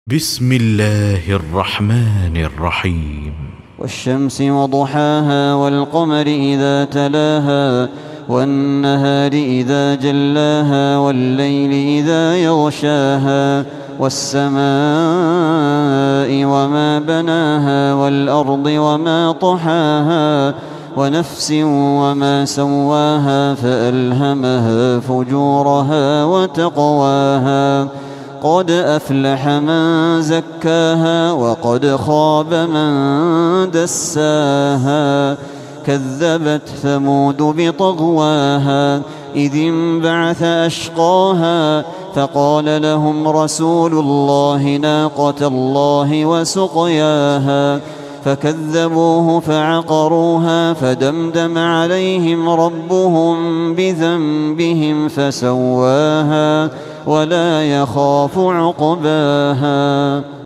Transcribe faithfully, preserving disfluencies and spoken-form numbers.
بسم الله الرحمن الرحيم. والشمس وضحاها والقمر إذا تلاها والنهار إذا جلاها والليل إذا يغشاها والسماء وما بناها والأرض وما طحاها ونفس وما سواها فألهمها فجورها وتقواها قد أفلح من زكاها وقد خاب من دساها كذبت ثمود بطغواها إذ انبعث أشقاها فقال لهم رسول الله ناقة الله وسقياها فكذبوه فعقروها فدمدم عليهم ربهم بذنبهم فسواها ولا يخاف عقباها.